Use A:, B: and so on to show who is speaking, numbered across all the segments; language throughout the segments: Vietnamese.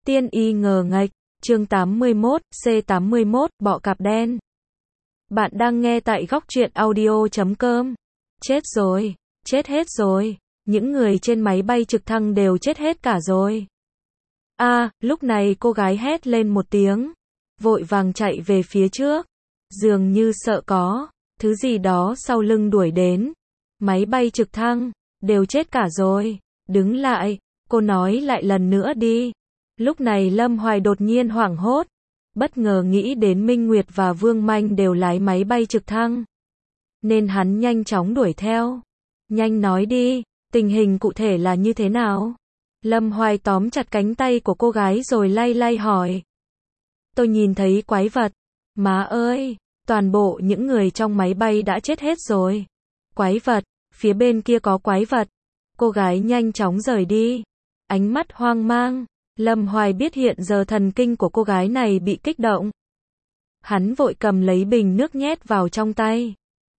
A: Tiên y ngờ nghệch, chương 81, C81, bọ cạp đen. Bạn đang nghe tại góc truyện audio.com. Chết rồi, chết hết rồi, những người trên máy bay trực thăng đều chết hết cả rồi. Lúc này cô gái hét lên một tiếng, vội vàng chạy về phía trước, dường như sợ có thứ gì đó sau lưng đuổi đến. Máy bay trực thăng, đều chết cả rồi, đứng lại, cô nói lại lần nữa đi. Lúc này Lâm Hoài đột nhiên hoảng hốt, bất ngờ nghĩ đến Minh Nguyệt và Vương Manh đều lái máy bay trực thăng. Nên hắn nhanh chóng đuổi theo. Nhanh nói đi, tình hình cụ thể là như thế nào? Lâm Hoài tóm chặt cánh tay của cô gái rồi lay lay hỏi. Tôi nhìn thấy quái vật. Má ơi, toàn bộ những người trong máy bay đã chết hết rồi. Quái vật, phía bên kia có quái vật. Cô gái nhanh chóng rời đi. Ánh mắt hoang mang. Lâm Hoài biết hiện giờ thần kinh của cô gái này bị kích động. Hắn vội cầm lấy bình nước nhét vào trong tay.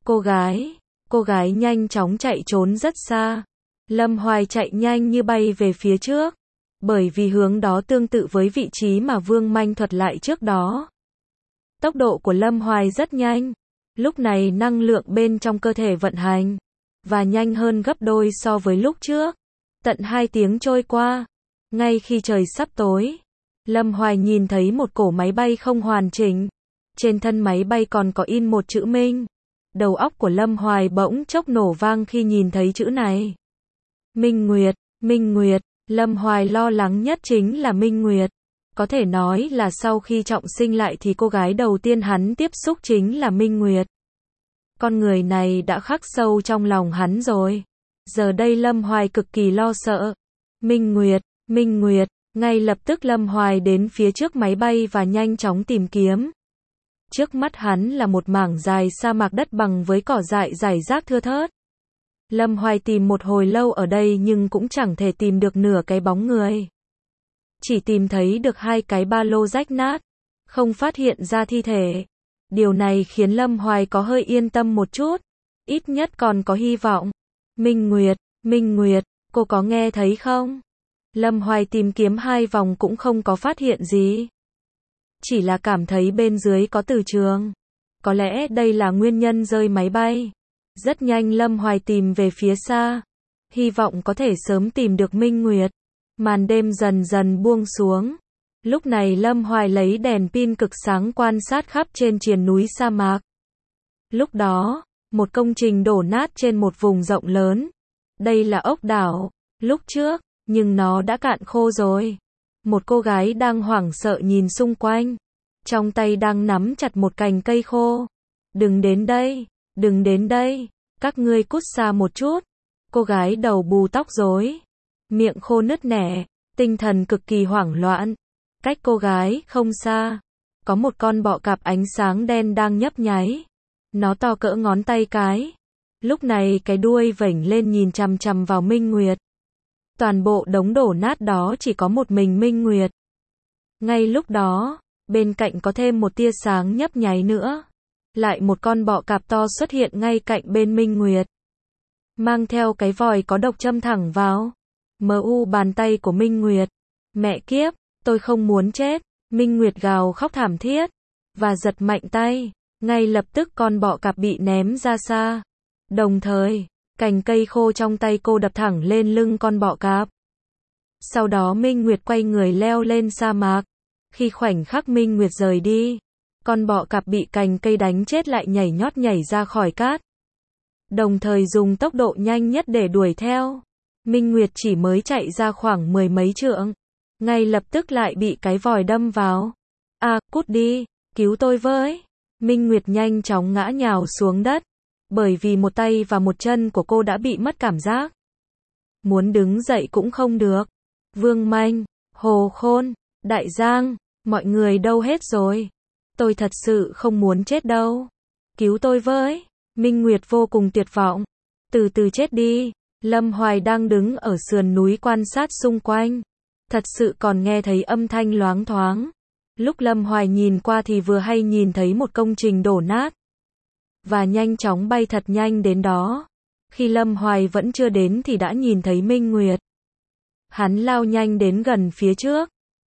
A: Cô gái nhanh chóng chạy trốn rất xa. Lâm Hoài chạy nhanh như bay về phía trước. Bởi vì hướng đó tương tự với vị trí mà Vương Manh thuật lại trước đó. Tốc độ của Lâm Hoài rất nhanh. Lúc này năng lượng bên trong cơ thể vận hành. Và nhanh hơn gấp đôi so với lúc trước. Tận 2 tiếng trôi qua. Ngay khi trời sắp tối, Lâm Hoài nhìn thấy một cổ máy bay không hoàn chỉnh. Trên thân máy bay còn có in một chữ Minh. Đầu óc của Lâm Hoài bỗng chốc nổ vang khi nhìn thấy chữ này. Minh Nguyệt, Minh Nguyệt, Lâm Hoài lo lắng nhất chính là Minh Nguyệt. Có thể nói là sau khi trọng sinh lại thì cô gái đầu tiên hắn tiếp xúc chính là Minh Nguyệt. Con người này đã khắc sâu trong lòng hắn rồi. Giờ đây Lâm Hoài cực kỳ lo sợ. Minh Nguyệt, Minh Nguyệt, ngay lập tức Lâm Hoài đến phía trước máy bay và nhanh chóng tìm kiếm. Trước mắt hắn là một mảng dài sa mạc đất bằng với cỏ dại rải rác thưa thớt. Lâm Hoài tìm một hồi lâu ở đây nhưng cũng chẳng thể tìm được nửa cái bóng người. Chỉ tìm thấy được 2 cái ba lô rách nát, không phát hiện ra thi thể. Điều này khiến Lâm Hoài có hơi yên tâm một chút, ít nhất còn có hy vọng. Minh Nguyệt, cô có nghe thấy không? Lâm Hoài tìm kiếm 2 vòng cũng không có phát hiện gì. Chỉ là cảm thấy bên dưới có từ trường. Có lẽ đây là nguyên nhân rơi máy bay. Rất nhanh Lâm Hoài tìm về phía xa. Hy vọng có thể sớm tìm được Minh Nguyệt. Màn đêm dần dần buông xuống. Lúc này Lâm Hoài lấy đèn pin cực sáng quan sát khắp trên triền núi sa mạc. Lúc đó, một công trình đổ nát trên một vùng rộng lớn. Đây là ốc đảo. Lúc trước, nhưng nó đã cạn khô rồi. Một cô gái đang hoảng sợ nhìn xung quanh. Trong tay đang nắm chặt một cành cây khô. Đừng đến đây, các ngươi cút xa một chút. Cô gái đầu bù tóc rối, miệng khô nứt nẻ, tinh thần cực kỳ hoảng loạn. Cách cô gái không xa, có một con bọ cạp ánh sáng đen đang nhấp nháy. Nó to cỡ ngón tay cái. Lúc này cái đuôi vểnh lên nhìn chằm chằm vào Minh Nguyệt. Toàn bộ đống đổ nát đó chỉ có một mình Minh Nguyệt. Ngay lúc đó, bên cạnh có thêm một tia sáng nhấp nháy nữa. Lại một con bọ cạp to xuất hiện ngay cạnh bên Minh Nguyệt. Mang theo cái vòi có độc châm thẳng vào. Bàn tay của Minh Nguyệt. Mẹ kiếp, tôi không muốn chết. Minh Nguyệt gào khóc thảm thiết. Và giật mạnh tay. Ngay lập tức con bọ cạp bị ném ra xa. Đồng thời, cành cây khô trong tay cô đập thẳng lên lưng con bọ cạp. Sau đó Minh Nguyệt quay người leo lên sa mạc. Khi khoảnh khắc Minh Nguyệt rời đi, con bọ cạp bị cành cây đánh chết lại nhảy nhót nhảy ra khỏi cát. Đồng thời dùng tốc độ nhanh nhất để đuổi theo. Minh Nguyệt chỉ mới chạy ra khoảng 10 mấy trượng. Ngay lập tức lại bị cái vòi đâm vào. Cút đi, cứu tôi với. Minh Nguyệt nhanh chóng ngã nhào xuống đất. Bởi vì một tay và một chân của cô đã bị mất cảm giác. Muốn đứng dậy cũng không được. Vương Manh, Hồ Khôn, Đại Giang, mọi người đâu hết rồi? Tôi thật sự không muốn chết đâu. Cứu tôi với. Minh Nguyệt vô cùng tuyệt vọng. Từ từ chết đi. Lâm Hoài đang đứng ở sườn núi quan sát xung quanh. Thật sự còn nghe thấy âm thanh loáng thoáng. Lúc Lâm Hoài nhìn qua thì vừa hay nhìn thấy một công trình đổ nát. Và nhanh chóng bay thật nhanh đến đó. Khi Lâm Hoài vẫn chưa đến thì đã nhìn thấy Minh Nguyệt. Hắn lao nhanh đến gần phía trước.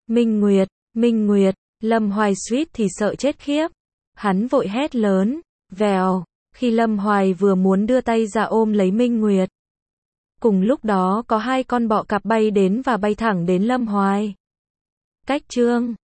A: Minh Nguyệt, Lâm Hoài suýt thì sợ chết khiếp. Hắn vội hét lớn, vèo, khi Lâm Hoài vừa muốn đưa tay ra ôm lấy Minh Nguyệt. Cùng lúc đó có hai con bọ cạp bay đến và bay thẳng đến Lâm Hoài. Cách Trương